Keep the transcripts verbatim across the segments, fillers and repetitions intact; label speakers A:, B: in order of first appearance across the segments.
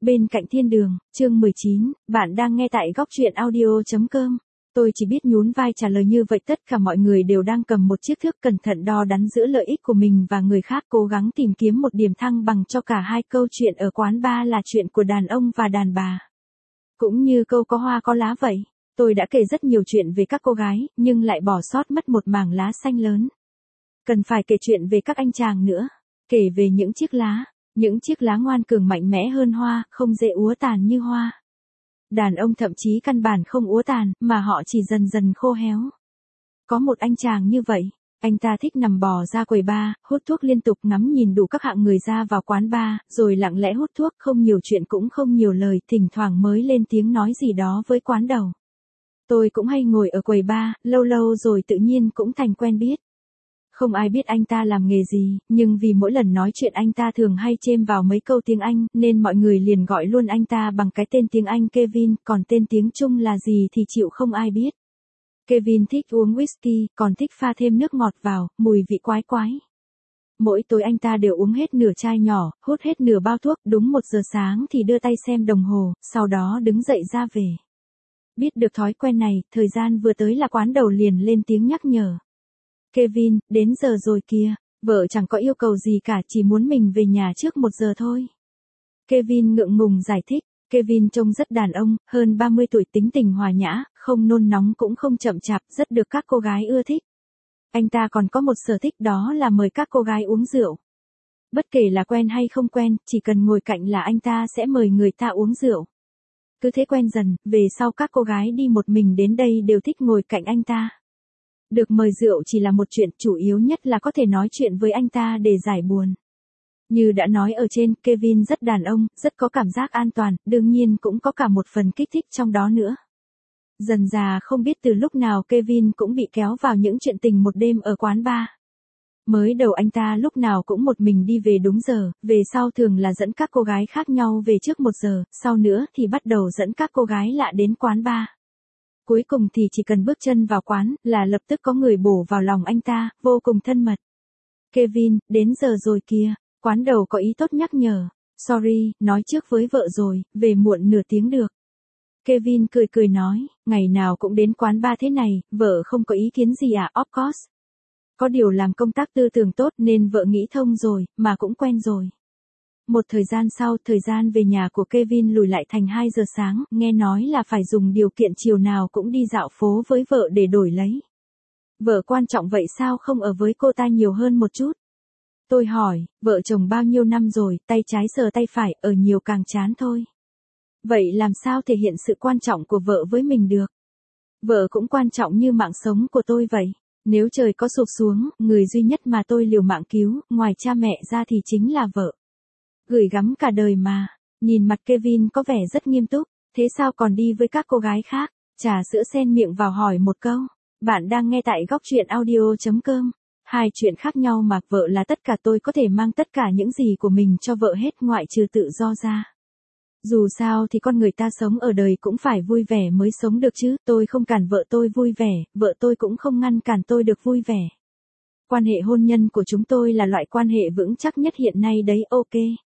A: Bên cạnh thiên đường, chương mười chín, bạn đang nghe tại góc truyện audio.com. Tôi chỉ biết nhún vai trả lời như vậy, tất cả mọi người đều đang cầm một chiếc thước cẩn thận đo đắn giữa lợi ích của mình và người khác, cố gắng tìm kiếm một điểm thăng bằng cho cả hai. Câu chuyện ở quán bar là chuyện của đàn ông và đàn bà. Cũng như câu có hoa có lá vậy, tôi đã kể rất nhiều chuyện về các cô gái, nhưng lại bỏ sót mất một mảng lá xanh lớn. Cần phải kể chuyện về các anh chàng nữa, kể về những chiếc lá. Những chiếc lá ngoan cường mạnh mẽ hơn hoa, không dễ úa tàn như hoa. Đàn ông thậm chí căn bản không úa tàn, mà họ chỉ dần dần khô héo. Có một anh chàng như vậy, anh ta thích nằm bò ra quầy bar, hút thuốc liên tục, ngắm nhìn đủ các hạng người ra vào quán bar, rồi lặng lẽ hút thuốc, không nhiều chuyện cũng không nhiều lời, thỉnh thoảng mới lên tiếng nói gì đó với quán đầu. Tôi cũng hay ngồi ở quầy bar, lâu lâu rồi tự nhiên cũng thành quen biết. Không ai biết anh ta làm nghề gì, nhưng vì mỗi lần nói chuyện anh ta thường hay chêm vào mấy câu tiếng Anh, nên mọi người liền gọi luôn anh ta bằng cái tên tiếng Anh Kevin, còn tên tiếng Trung là gì thì chịu không ai biết. Kevin thích uống whisky, còn thích pha thêm nước ngọt vào, mùi vị quái quái. Mỗi tối anh ta đều uống hết nửa chai nhỏ, hút hết nửa bao thuốc, đúng một giờ sáng thì đưa tay xem đồng hồ, sau đó đứng dậy ra về. Biết được thói quen này, thời gian vừa tới là quán đầu liền lên tiếng nhắc nhở. Kevin, đến giờ rồi kìa, vợ chẳng có yêu cầu gì cả, chỉ muốn mình về nhà trước một giờ thôi. Kevin ngượng ngùng giải thích, Kevin trông rất đàn ông, hơn ba mươi tuổi, tính tình hòa nhã, không nôn nóng cũng không chậm chạp, rất được các cô gái ưa thích. Anh ta còn có một sở thích, đó là mời các cô gái uống rượu. Bất kể là quen hay không quen, chỉ cần ngồi cạnh là anh ta sẽ mời người ta uống rượu. Cứ thế quen dần, về sau các cô gái đi một mình đến đây đều thích ngồi cạnh anh ta. Được mời rượu chỉ là một chuyện, chủ yếu nhất là có thể nói chuyện với anh ta để giải buồn. Như đã nói ở trên, Kevin rất đàn ông, rất có cảm giác an toàn, đương nhiên cũng có cả một phần kích thích trong đó nữa. Dần dà không biết từ lúc nào Kevin cũng bị kéo vào những chuyện tình một đêm ở quán bar. Mới đầu anh ta lúc nào cũng một mình đi về đúng giờ, về sau thường là dẫn các cô gái khác nhau về trước một giờ, sau nữa thì bắt đầu dẫn các cô gái lạ đến quán bar. Cuối cùng thì chỉ cần bước chân vào quán, là lập tức có người bổ vào lòng anh ta, vô cùng thân mật. Kevin, đến giờ rồi kìa, quán đầu có ý tốt nhắc nhở. Sorry, nói trước với vợ rồi, về muộn nửa tiếng được. Kevin cười cười nói, ngày nào cũng đến quán bar thế này, vợ không có ý kiến gì à, of course. Có điều làm công tác tư tưởng tốt nên vợ nghĩ thông rồi, mà cũng quen rồi. Một thời gian sau, thời gian về nhà của Kevin lùi lại thành hai giờ sáng, nghe nói là phải dùng điều kiện chiều nào cũng đi dạo phố với vợ để đổi lấy. Vợ quan trọng vậy sao không ở với cô ta nhiều hơn một chút? Tôi hỏi, vợ chồng bao nhiêu năm rồi, tay trái sờ tay phải, ở nhiều càng chán thôi. Vậy làm sao thể hiện sự quan trọng của vợ với mình được? Vợ cũng quan trọng như mạng sống của tôi vậy. Nếu trời có sụp xuống, người duy nhất mà tôi liều mạng cứu, ngoài cha mẹ ra thì chính là vợ. Gửi gắm cả đời mà. Nhìn mặt Kevin có vẻ rất nghiêm túc, thế sao còn đi với các cô gái khác? Trà sữa xen miệng vào hỏi một câu. Bạn đang nghe tại góc truyện audio.com. Hai chuyện khác nhau mà, vợ là tất cả, tôi có thể mang tất cả những gì của mình cho vợ hết ngoại trừ tự do ra. Dù sao thì con người ta sống ở đời cũng phải vui vẻ mới sống được chứ, tôi không cản vợ tôi vui vẻ, vợ tôi cũng không ngăn cản tôi được vui vẻ. Quan hệ hôn nhân của chúng tôi là loại quan hệ vững chắc nhất hiện nay đấy, ok.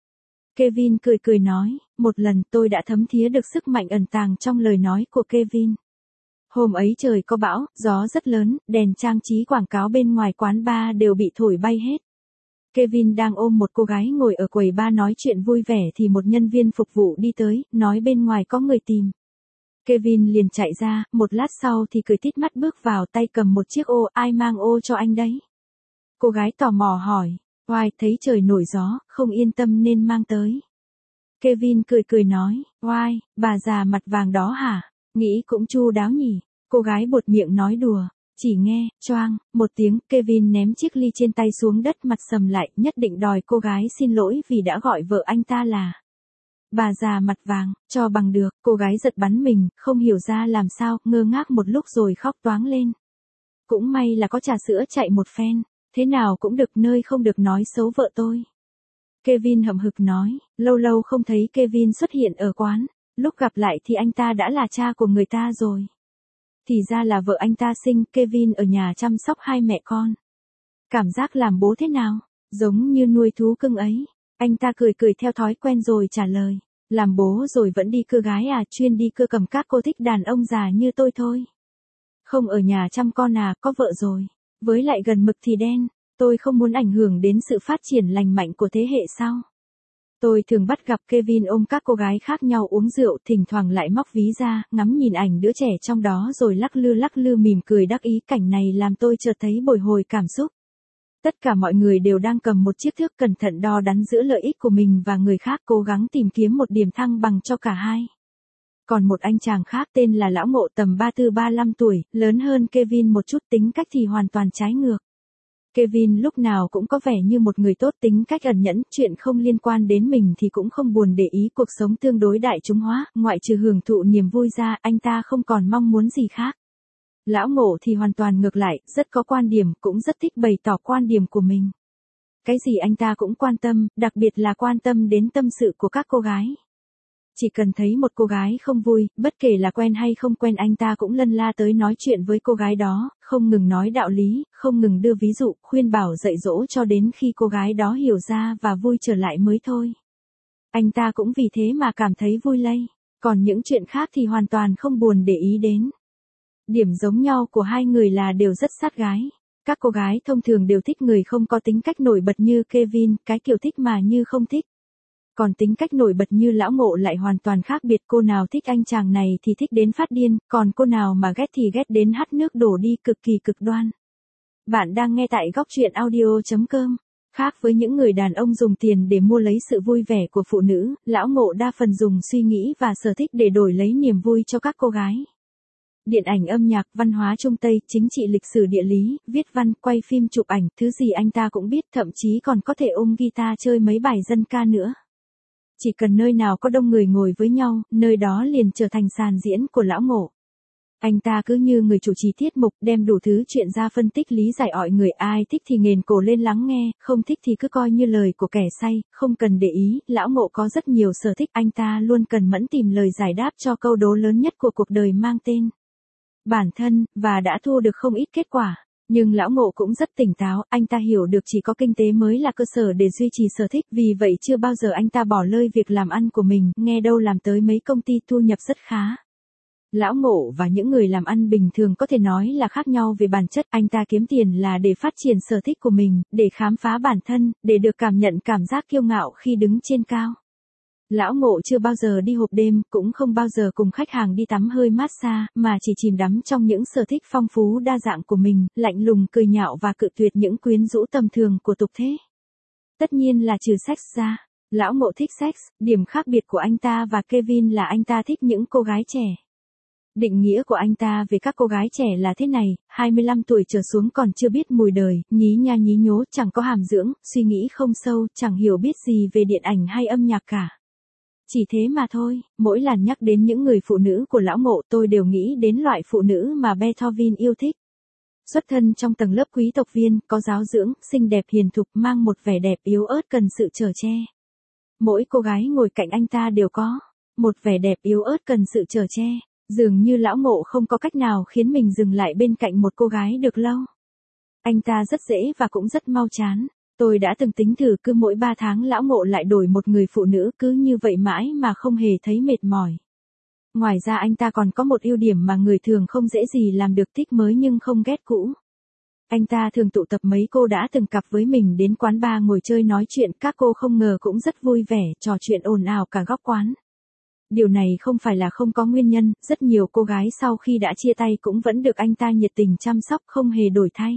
A: Kevin cười cười nói, một lần tôi đã thấm thía được sức mạnh ẩn tàng trong lời nói của Kevin. Hôm ấy trời có bão, gió rất lớn, đèn trang trí quảng cáo bên ngoài quán bar đều bị thổi bay hết. Kevin đang ôm một cô gái ngồi ở quầy bar nói chuyện vui vẻ thì một nhân viên phục vụ đi tới, nói bên ngoài có người tìm. Kevin liền chạy ra, một lát sau thì cười tít mắt bước vào, tay cầm một chiếc ô, ai mang ô cho anh đấy? Cô gái tò mò hỏi, oai, thấy trời nổi gió, không yên tâm nên mang tới. Kevin cười cười nói, oai, bà già mặt vàng đó hả? Nghĩ cũng chu đáo nhỉ. Cô gái buột miệng nói đùa. Chỉ nghe, choang, một tiếng, Kevin ném chiếc ly trên tay xuống đất, mặt sầm lại, nhất định đòi cô gái xin lỗi vì đã gọi vợ anh ta là bà già mặt vàng, cho bằng được. Cô gái giật bắn mình, không hiểu ra làm sao, ngơ ngác một lúc rồi khóc toáng lên. Cũng may là có trà sữa chạy một phen, thế nào cũng được, nơi không được nói xấu vợ tôi. Kevin hậm hực nói, lâu lâu không thấy Kevin xuất hiện ở quán, lúc gặp lại thì anh ta đã là cha của người ta rồi. Thì ra là vợ anh ta sinh, Kevin ở nhà chăm sóc hai mẹ con. Cảm giác làm bố thế nào? Giống như nuôi thú cưng ấy. Anh ta cười cười theo thói quen rồi trả lời. Làm bố rồi vẫn đi cưa gái à, chuyên đi cưa cầm các cô thích đàn ông già như tôi thôi. Không ở nhà chăm con à, có vợ rồi. Với lại gần mực thì đen, tôi không muốn ảnh hưởng đến sự phát triển lành mạnh của thế hệ sau. Tôi thường bắt gặp Kevin ôm các cô gái khác nhau uống rượu, thỉnh thoảng lại móc ví ra, ngắm nhìn ảnh đứa trẻ trong đó rồi lắc lư lắc lư mỉm cười đắc ý. Cảnh này làm tôi chợt thấy bồi hồi cảm xúc. Tất cả mọi người đều đang cầm một chiếc thước cẩn thận đo đắn giữa lợi ích của mình và người khác, cố gắng tìm kiếm một điểm thăng bằng cho cả hai. Còn một anh chàng khác tên là Lão Ngộ, tầm ba mươi tư ba mươi lăm tuổi, lớn hơn Kevin một chút, tính cách thì hoàn toàn trái ngược. Kevin lúc nào cũng có vẻ như một người tốt, tính cách ẩn nhẫn, chuyện không liên quan đến mình thì cũng không buồn để ý, cuộc sống tương đối đại chúng hóa, ngoại trừ hưởng thụ niềm vui ra, anh ta không còn mong muốn gì khác. Lão Ngộ thì hoàn toàn ngược lại, rất có quan điểm, cũng rất thích bày tỏ quan điểm của mình. Cái gì anh ta cũng quan tâm, đặc biệt là quan tâm đến tâm sự của các cô gái. Chỉ cần thấy một cô gái không vui, bất kể là quen hay không quen, anh ta cũng lân la tới nói chuyện với cô gái đó, không ngừng nói đạo lý, không ngừng đưa ví dụ, khuyên bảo dạy dỗ cho đến khi cô gái đó hiểu ra và vui trở lại mới thôi. Anh ta cũng vì thế mà cảm thấy vui lây, còn những chuyện khác thì hoàn toàn không buồn để ý đến. Điểm giống nhau của hai người là đều rất sát gái. Các cô gái thông thường đều thích người không có tính cách nổi bật như Kevin, cái kiểu thích mà như không thích. Còn tính cách nổi bật như Lão Ngộ lại hoàn toàn khác biệt, cô nào thích anh chàng này thì thích đến phát điên, còn cô nào mà ghét thì ghét đến hắt nước đổ đi, cực kỳ cực đoan. Bạn đang nghe tại góc truyện audio chấm com. Khác với những người đàn ông dùng tiền để mua lấy sự vui vẻ của phụ nữ, Lão Ngộ đa phần dùng suy nghĩ và sở thích để đổi lấy niềm vui cho các cô gái. Điện ảnh, âm nhạc, văn hóa Trung Tây, chính trị, lịch sử, địa lý, viết văn, quay phim, chụp ảnh, thứ gì anh ta cũng biết, thậm chí còn có thể ôm guitar chơi mấy bài dân ca nữa. Chỉ cần nơi nào có đông người ngồi với nhau, nơi đó liền trở thành sàn diễn của Lão Ngộ. Anh ta cứ như người chủ trì tiết mục, đem đủ thứ chuyện ra phân tích lý giải, ọi người, ai thích thì nghền cổ lên lắng nghe, không thích thì cứ coi như lời của kẻ say, không cần để ý. Lão Ngộ có rất nhiều sở thích, anh ta luôn cần mẫn tìm lời giải đáp cho câu đố lớn nhất của cuộc đời mang tên bản thân, và đã thu được không ít kết quả. Nhưng Lão Ngộ cũng rất tỉnh táo, anh ta hiểu được chỉ có kinh tế mới là cơ sở để duy trì sở thích, vì vậy chưa bao giờ anh ta bỏ lơi việc làm ăn của mình, nghe đâu làm tới mấy công ty thu nhập rất khá. Lão Ngộ và những người làm ăn bình thường có thể nói là khác nhau về bản chất, anh ta kiếm tiền là để phát triển sở thích của mình, để khám phá bản thân, để được cảm nhận cảm giác kiêu ngạo khi đứng trên cao. Lão Ngộ chưa bao giờ đi hộp đêm, cũng không bao giờ cùng khách hàng đi tắm hơi massage, mà chỉ chìm đắm trong những sở thích phong phú đa dạng của mình, lạnh lùng cười nhạo và cự tuyệt những quyến rũ tầm thường của tục thế. Tất nhiên là trừ sex ra. Lão Ngộ thích sex, điểm khác biệt của anh ta và Kevin là anh ta thích những cô gái trẻ. Định nghĩa của anh ta về các cô gái trẻ là thế này, hai mươi lăm tuổi trở xuống còn chưa biết mùi đời, nhí nha nhí nhố, chẳng có hàm dưỡng, suy nghĩ không sâu, chẳng hiểu biết gì về điện ảnh hay âm nhạc cả. Chỉ thế mà thôi, mỗi lần nhắc đến những người phụ nữ của Lão Ngộ tôi đều nghĩ đến loại phụ nữ mà Beethoven yêu thích. Xuất thân trong tầng lớp quý tộc viên, có giáo dưỡng, xinh đẹp hiền thục, mang một vẻ đẹp yếu ớt cần sự chở che. Mỗi cô gái ngồi cạnh anh ta đều có một vẻ đẹp yếu ớt cần sự chở che. Dường như Lão Ngộ không có cách nào khiến mình dừng lại bên cạnh một cô gái được lâu. Anh ta rất dễ và cũng rất mau chán. Tôi đã từng tính thử, cứ mỗi ba tháng Lão Ngộ lại đổi một người phụ nữ, cứ như vậy mãi mà không hề thấy mệt mỏi. Ngoài ra anh ta còn có một ưu điểm mà người thường không dễ gì làm được, thích mới nhưng không ghét cũ. Anh ta thường tụ tập mấy cô đã từng cặp với mình đến quán bar ngồi chơi nói chuyện, các cô không ngờ cũng rất vui vẻ, trò chuyện ồn ào cả góc quán. Điều này không phải là không có nguyên nhân, rất nhiều cô gái sau khi đã chia tay cũng vẫn được anh ta nhiệt tình chăm sóc, không hề đổi thay.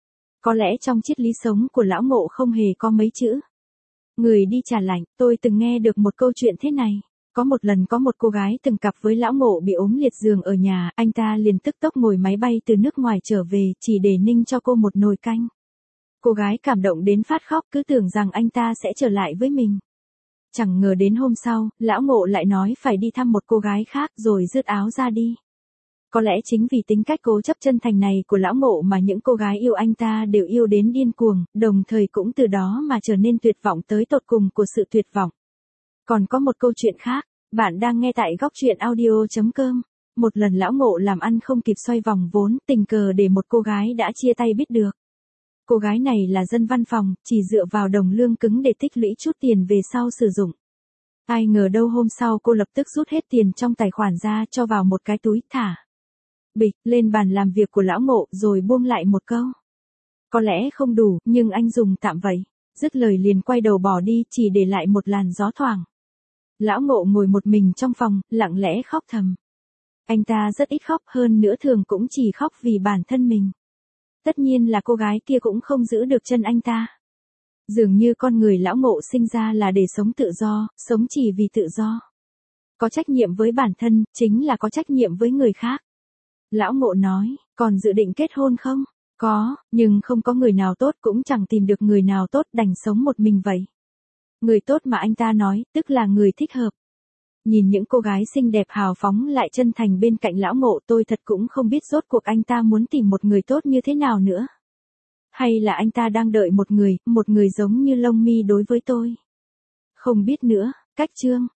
A: Có lẽ trong triết lý sống của Lão Ngộ không hề có mấy chữ người đi trả lạnh. Tôi từng nghe được một câu chuyện thế này. Có một lần có một cô gái từng cặp với Lão Ngộ bị ốm liệt giường ở nhà, anh ta liền tức tốc ngồi máy bay từ nước ngoài trở về, chỉ để ninh cho cô một nồi canh. Cô gái cảm động đến phát khóc, cứ tưởng rằng anh ta sẽ trở lại với mình. Chẳng ngờ đến hôm sau, Lão Ngộ lại nói phải đi thăm một cô gái khác rồi rứt áo ra đi. Có lẽ chính vì tính cách cố chấp chân thành này của Lão Ngộ mà những cô gái yêu anh ta đều yêu đến điên cuồng, đồng thời cũng từ đó mà trở nên tuyệt vọng tới tột cùng của sự tuyệt vọng. Còn có một câu chuyện khác, bạn đang nghe tại góc truyện audio chấm com. Một lần Lão Ngộ làm ăn không kịp xoay vòng vốn, tình cờ để một cô gái đã chia tay biết được. Cô gái này là dân văn phòng, chỉ dựa vào đồng lương cứng để tích lũy chút tiền về sau sử dụng. Ai ngờ đâu hôm sau cô lập tức rút hết tiền trong tài khoản ra cho vào một cái túi thả bịch lên bàn làm việc của lão Ngộ rồi buông lại một câu. Có lẽ không đủ, nhưng anh dùng tạm vậy. Dứt lời liền quay đầu bỏ đi, chỉ để lại một làn gió thoảng. Lão Ngộ ngồi một mình trong phòng, lặng lẽ khóc thầm. Anh ta rất ít khóc, hơn nữa thường cũng chỉ khóc vì bản thân mình. Tất nhiên là cô gái kia cũng không giữ được chân anh ta. Dường như con người lão Ngộ sinh ra là để sống tự do, sống chỉ vì tự do. Có trách nhiệm với bản thân, chính là có trách nhiệm với người khác. Lão Ngộ nói, còn dự định kết hôn không? Có, nhưng không có người nào tốt, cũng chẳng tìm được người nào tốt, đành sống một mình vậy. Người tốt mà anh ta nói, tức là người thích hợp. Nhìn những cô gái xinh đẹp hào phóng lại chân thành bên cạnh lão Ngộ, tôi thật cũng không biết rốt cuộc anh ta muốn tìm một người tốt như thế nào nữa. Hay là anh ta đang đợi một người, một người giống như Lông Mi đối với tôi. Không biết nữa, cách chương.